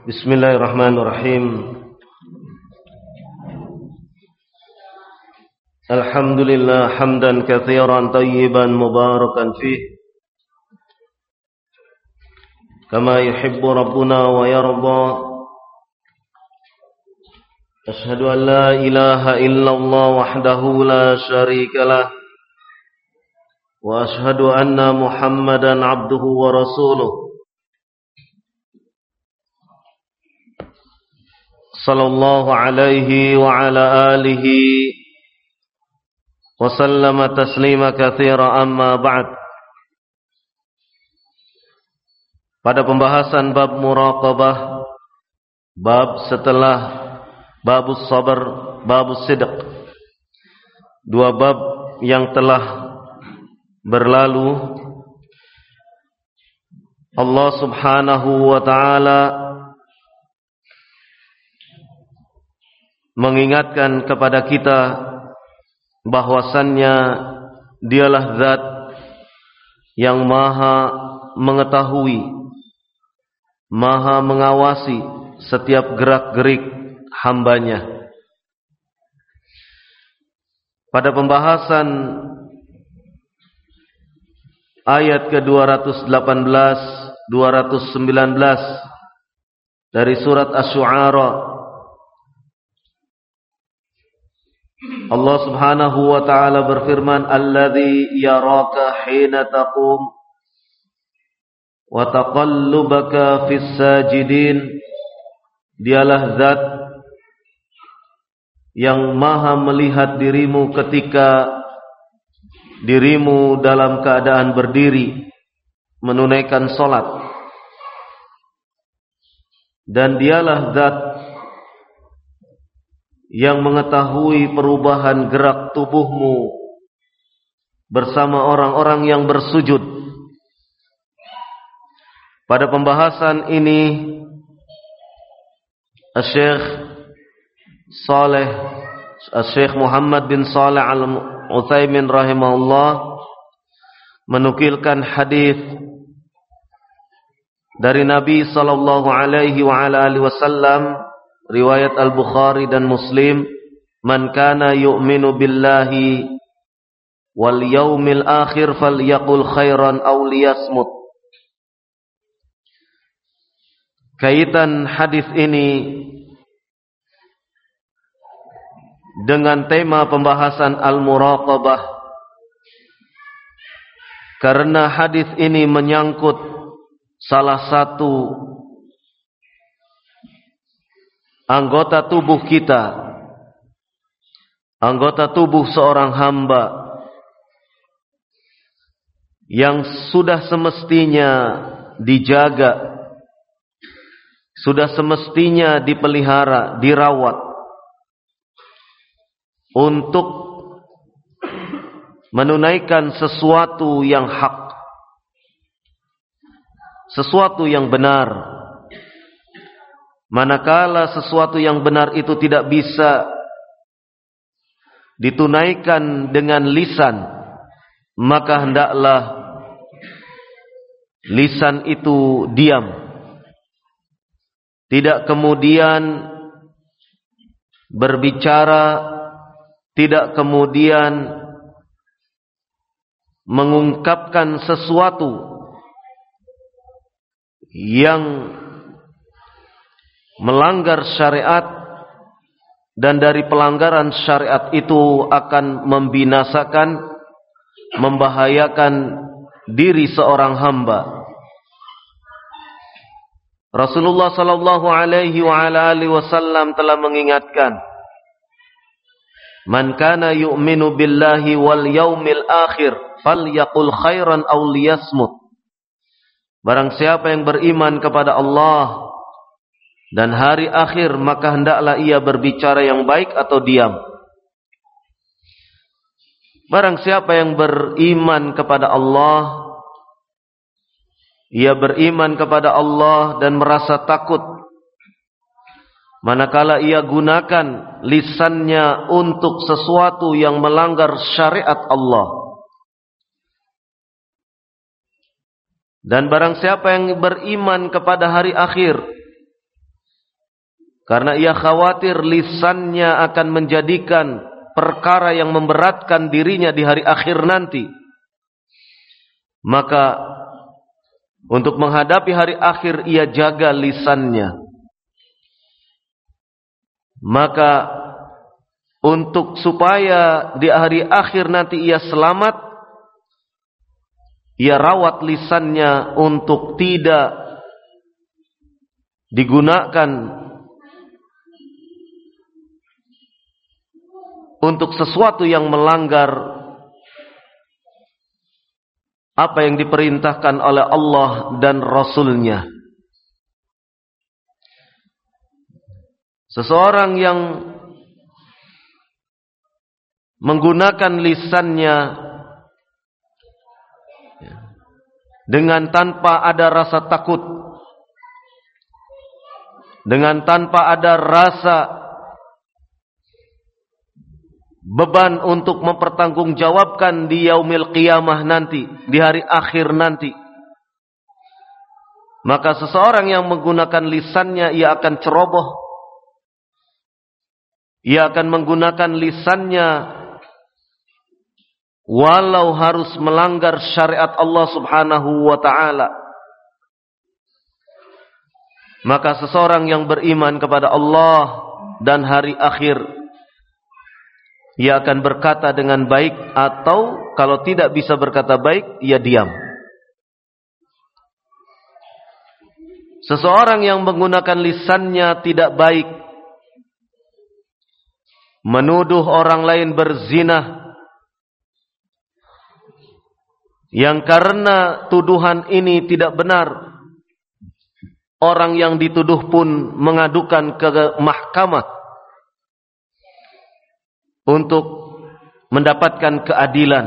Bismillahirrahmanirrahim. Alhamdulillah hamdan katsiran tayyiban mubarakan fih kama yuhibbu rabbuna wa yarda. Ashhadu an la ilaha illallah wahdahu la syarika lah wa ashhadu anna Muhammadan abduhu wa rasuluh. Sallallahu alaihi wa ala alihi wa sallama taslima katsira, amma ba'd. Pada pembahasan bab muraqabah, bab setelah babus sabar, babus sidq, dua bab yang telah berlalu, Allah subhanahu wa ta'ala mengingatkan kepada kita bahwasannya dialah zat yang maha mengetahui, maha mengawasi setiap gerak-gerik hambanya. Pada pembahasan ayat ke-218, 219 dari surat Asy-Syu'ara, Allah subhanahu wa ta'ala berfirman, alladzi yaraka hina taqum wa taqallubaka fis sajidin. Dialah zat yang maha melihat dirimu ketika dirimu dalam keadaan berdiri menunaikan salat, dan dialah zat yang mengetahui perubahan gerak tubuhmu bersama orang-orang yang bersujud. Pada pembahasan ini Syekh Muhammad bin Shalih Al-Utsaimin rahimahullah menukilkan hadis dari Nabi sallallahu alaihi wa ala alihi wasallam, riwayat Al-Bukhari dan Muslim, man kana yu'minu billahi wal yaumil akhir falyaqul khairan aw liyasmut. Kaitan hadis ini dengan tema pembahasan al-muraqabah, karena hadis ini menyangkut salah satu anggota tubuh kita, anggota tubuh seorang hamba yang sudah semestinya dijaga, sudah semestinya dipelihara, dirawat untuk menunaikan sesuatu yang hak, sesuatu yang benar. Manakala sesuatu yang benar itu tidak bisa ditunaikan dengan lisan, maka hendaklah lisan itu diam, tidak kemudian berbicara, tidak kemudian mengungkapkan sesuatu yang melanggar syariat, dan dari pelanggaran syariat itu akan membinasakan, membahayakan diri seorang hamba. Rasulullah sallallahu alaihi wa ala alihi wasallam telah mengingatkan, man kana yu'minu billahi wal yaumil akhir falyaqul khairan aw liyasmut. Barang siapa yang beriman kepada Allah dan hari akhir, maka hendaklah ia berbicara yang baik atau diam. Barang siapa yang beriman kepada Allah, ia beriman kepada Allah dan merasa takut manakala ia gunakan lisannya untuk sesuatu yang melanggar syariat Allah. Dan barang siapa yang beriman kepada hari akhir, karena ia khawatir lisannya akan menjadikan perkara yang memberatkan dirinya di hari akhir nanti. Maka untuk menghadapi hari akhir ia jaga lisannya. Maka untuk supaya di hari akhir nanti ia selamat, ia rawat lisannya untuk tidak digunakan untuk sesuatu yang melanggar apa yang diperintahkan oleh Allah dan Rasul-Nya. Seseorang yang menggunakan lisannya dengan tanpa ada rasa takut, dengan tanpa ada rasa beban untuk mempertanggungjawabkan di yaumil qiyamah nanti, di hari akhir nanti, maka seseorang yang menggunakan lisannya ia akan ceroboh. Ia akan menggunakan lisannya walau harus melanggar syariat Allah Subhanahu wa ta'ala. Maka seseorang yang beriman kepada Allah dan hari akhir, ia akan berkata dengan baik, atau kalau tidak bisa berkata baik, ia diam. Seseorang yang menggunakan lisannya tidak baik, menuduh orang lain berzina, yang karena tuduhan ini tidak benar, orang yang dituduh pun mengadukan ke mahkamah untuk mendapatkan keadilan.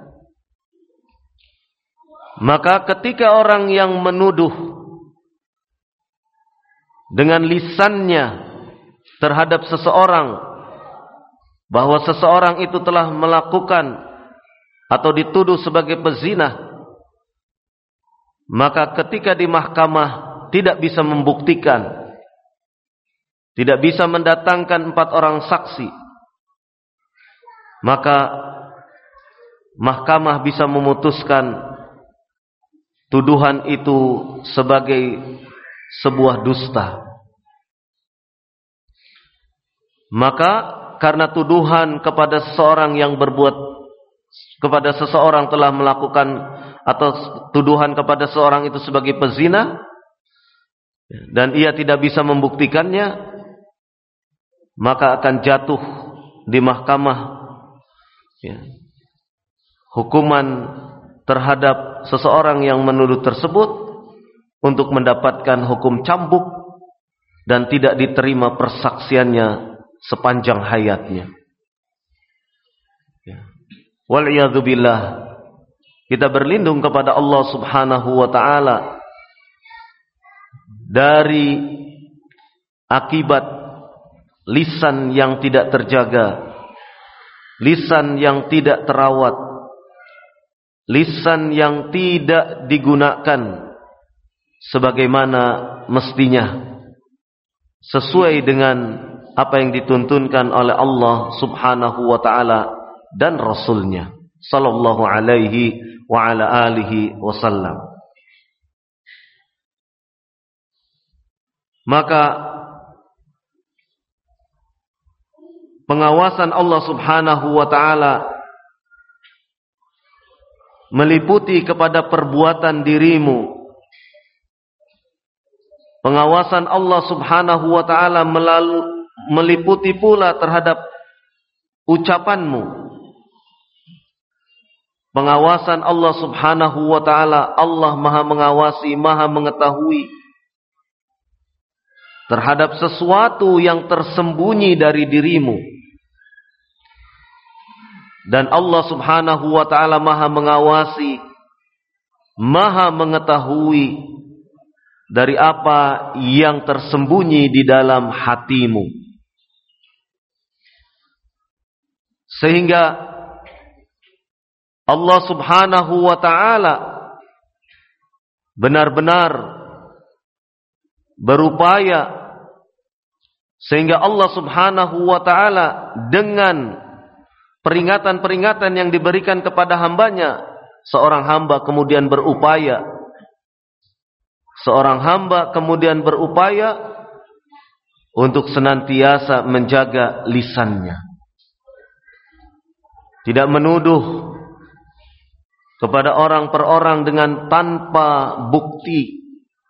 Maka ketika orang yang menuduh dengan lisannya terhadap seseorang bahwa seseorang itu telah melakukan atau dituduh sebagai pezina, maka ketika di mahkamah tidak bisa membuktikan, tidak bisa mendatangkan 4 orang saksi, maka mahkamah bisa memutuskan tuduhan itu sebagai sebuah dusta. Maka karena tuduhan kepada seseorang yang berbuat, kepada seseorang telah melakukan, atau tuduhan kepada seseorang itu sebagai pezina, dan ia tidak bisa membuktikannya, maka akan jatuh di mahkamah hukuman terhadap seseorang yang menuduh tersebut untuk mendapatkan hukum cambuk dan tidak diterima persaksiannya sepanjang hayatnya. Wal'iyadzubillah, kita berlindung kepada Allah Subhanahu wa ta'ala dari akibat lisan yang tidak terjaga, lisan yang tidak terawat, lisan yang tidak digunakan sebagaimana mestinya, sesuai dengan apa yang dituntunkan oleh Allah Subhanahu wa ta'ala dan Rasulnya sallallahu alaihi wa ala alihi wasallam. Maka pengawasan Allah Subhanahu wa ta'ala meliputi kepada perbuatan dirimu. Pengawasan Allah Subhanahu wa ta'ala meliputi pula terhadap ucapanmu. Pengawasan Allah Subhanahu wa ta'ala, Allah maha mengawasi, maha mengetahui terhadap sesuatu yang tersembunyi dari dirimu. Dan Allah Subhanahu wa ta'ala maha mengawasi, maha mengetahui dari apa yang tersembunyi di dalam hatimu. Sehingga Allah Subhanahu wa ta'ala benar-benar berupaya Sehingga Allah subhanahu wa ta'ala dengan peringatan-peringatan yang diberikan kepada hambanya, seorang hamba kemudian berupaya untuk senantiasa menjaga lisannya. Tidak menuduh kepada orang per orang dengan tanpa bukti,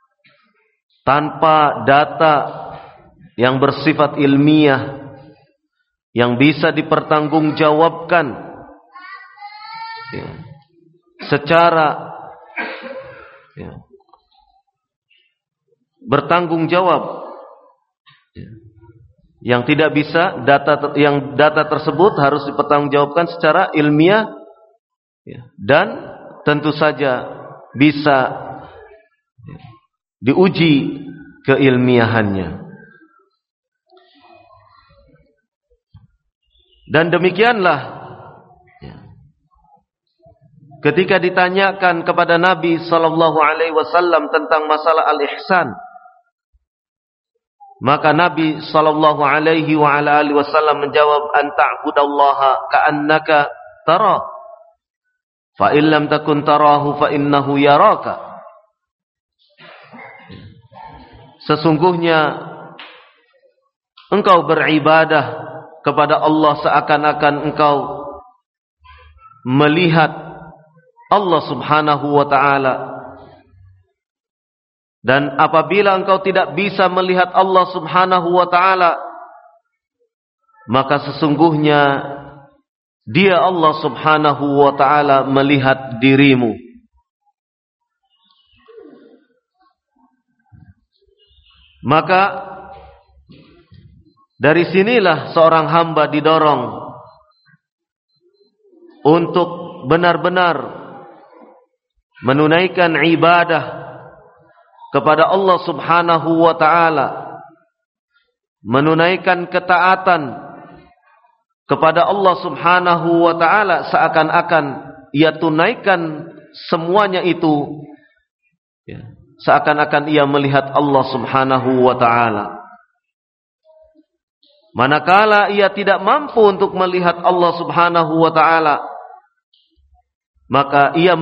tanpa data yang bersifat ilmiah, yang bisa dipertanggungjawabkan secara bertanggung jawab. Yang tidak bisa, data tersebut harus dipertanggungjawabkan secara ilmiah, dan tentu saja bisa diuji keilmiahannya. Dan demikianlah ketika ditanyakan kepada Nabi sallallahu alaihi wasallam tentang masalah al-ihsan, maka Nabi sallallahu alaihi wa ala alihi wasallam menjawab, an ta'budallaha ka'annaka tara, fa in lam takun tarahu fa innahu yaraka. Sesungguhnya engkau beribadah kepada Allah seakan-akan engkau melihat Allah subhanahu wa ta'ala. Dan apabila engkau tidak bisa melihat Allah subhanahu wa ta'ala, maka sesungguhnya Dia Allah subhanahu wa ta'ala melihat dirimu. Maka dari sinilah seorang hamba didorong untuk benar-benar menunaikan ibadah kepada Allah subhanahu wa ta'ala, menunaikan ketaatan kepada Allah subhanahu wa ta'ala seakan-akan ia tunaikan semuanya itu, seakan-akan ia melihat Allah subhanahu wa ta'ala. Manakala ia tidak mampu untuk melihat Allah subhanahu wa ta'ala, maka ia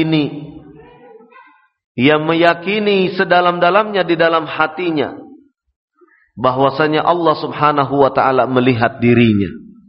meyakini sedalam-dalamnya di dalam hatinya bahwasanya Allah subhanahu wa ta'ala melihat dirinya.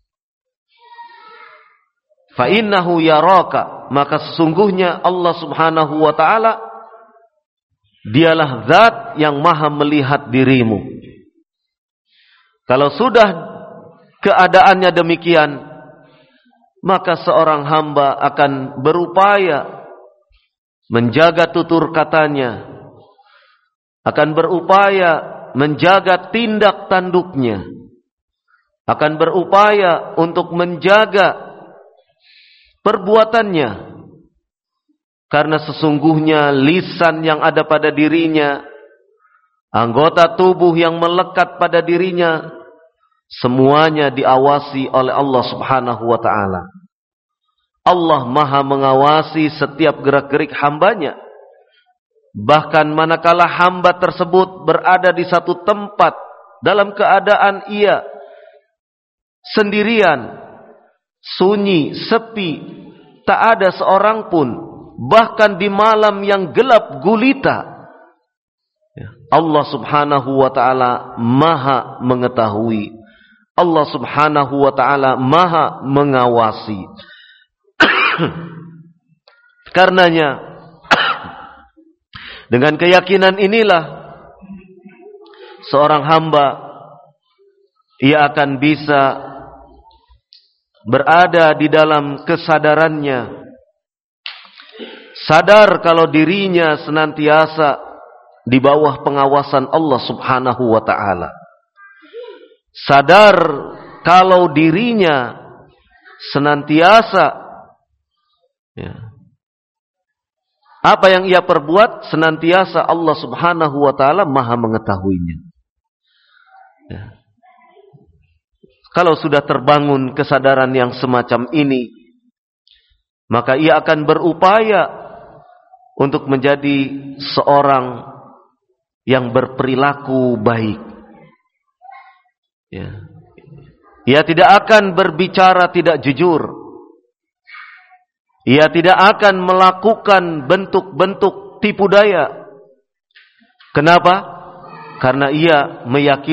Fa innahu yaraka, maka sesungguhnya Allah subhanahu wa ta'ala Dialah zat yang maha melihat dirimu. Kalau sudah keadaannya demikian, maka seorang hamba akan berupaya menjaga tutur katanya, akan berupaya menjaga tindak tanduknya, akan berupaya untuk menjaga perbuatannya. Karena sesungguhnya lisan yang ada pada dirinya, anggota tubuh yang melekat pada dirinya, semuanya diawasi oleh Allah subhanahu wa ta'ala. Allah maha mengawasi setiap gerak-gerik hambanya. Bahkan manakala hamba tersebut berada di satu tempat dalam keadaan ia sendirian, sunyi, sepi, tak ada seorang pun, bahkan di malam yang gelap gulita, Allah subhanahu wa ta'ala maha mengetahui. Allah subhanahu wa ta'ala maha mengawasi. Karenanya dengan keyakinan inilah seorang hamba ia akan bisa berada di dalam kesadarannya, sadar kalau dirinya senantiasa di bawah pengawasan Allah subhanahu wa ta'ala. Sadar kalau dirinya senantiasa apa yang ia perbuat senantiasa Allah subhanahu wa ta'ala maha mengetahuinya. Kalau sudah terbangun kesadaran yang semacam ini, maka ia akan berupaya untuk menjadi seorang yang berperilaku baik, Ya. Ia tidak akan berbicara tidak jujur. Ia tidak akan melakukan bentuk-bentuk tipu daya. Kenapa? Karena ia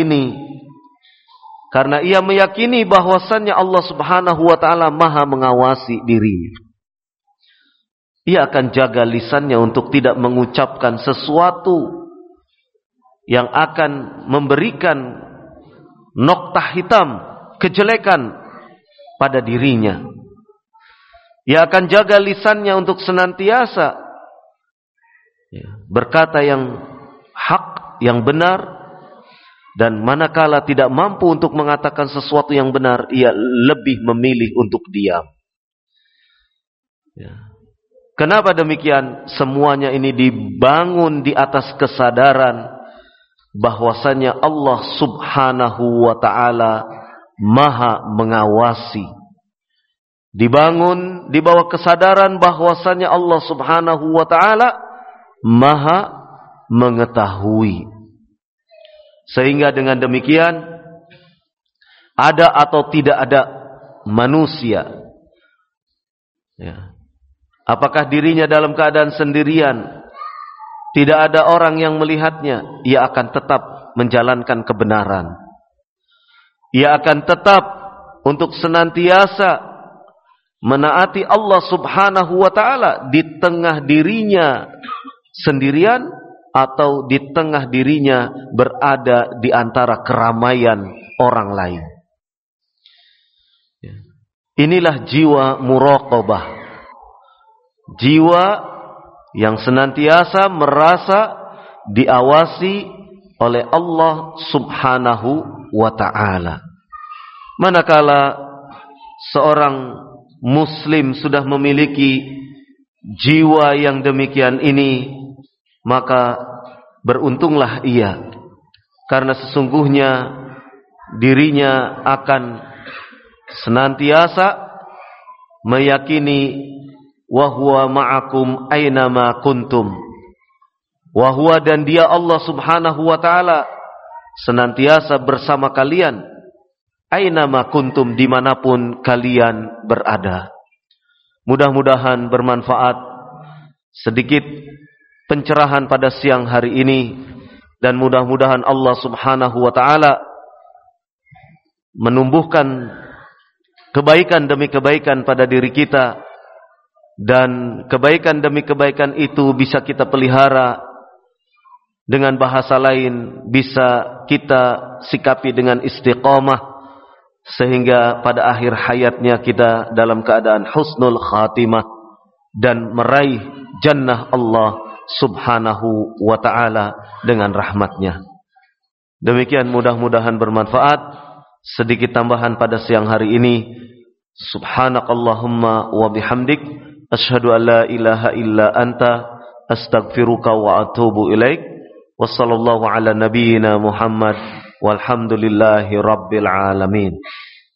meyakini bahwasannya Allah Subhanahu wa taala Maha mengawasi dirinya. Ia akan jaga lisannya untuk tidak mengucapkan sesuatu yang akan memberikan noktah hitam, kejelekan pada dirinya. Ia akan jaga lisannya untuk senantiasa berkata yang hak, yang benar, dan manakala tidak mampu untuk mengatakan sesuatu yang benar, ia lebih memilih untuk diam. Kenapa demikian? Semuanya ini dibangun di atas kesadaran bahwasanya Allah Subhanahu wa taala Maha mengawasi. Dibangun di bawah kesadaran bahwasanya Allah Subhanahu wa taala Maha mengetahui. Sehingga dengan demikian, ada atau tidak ada manusia, apakah dirinya dalam keadaan sendirian, tidak ada orang yang melihatnya, ia akan tetap menjalankan kebenaran. Ia akan tetap untuk senantiasa menaati Allah Subhanahu wa taala di tengah dirinya sendirian atau di tengah dirinya berada di antara keramaian orang lain. Inilah jiwa muraqabah. Jiwa yang senantiasa merasa diawasi oleh Allah Subhanahu wa ta'ala. Manakala seorang muslim sudah memiliki jiwa yang demikian ini, maka beruntunglah ia, karena sesungguhnya dirinya akan senantiasa meyakini wa huwa ma'akum aynama kuntum. Wa huwa, dan dia Allah Subhanahu wa taala senantiasa bersama kalian, aynama kuntum, dimanapun kalian berada. Mudah-mudahan bermanfaat sedikit pencerahan pada siang hari ini, dan mudah-mudahan Allah Subhanahu wa taala menumbuhkan kebaikan demi kebaikan pada diri kita, dan kebaikan demi kebaikan itu bisa kita pelihara. Dengan bahasa lain, bisa kita sikapi dengan istiqamah, sehingga pada akhir hayatnya kita dalam keadaan husnul khatimah dan meraih jannah Allah Subhanahu wa ta'ala dengan rahmatnya. Demikian, mudah-mudahan bermanfaat. Sedikit tambahan pada siang hari ini. Subhanakallahumma wa bihamdik, asyhadu an la ilaha illa anta, astaghfiruka wa atubu ilaik. Wassallallahu ala nabiyyina Muhammad walhamdulillahi rabbil alamin.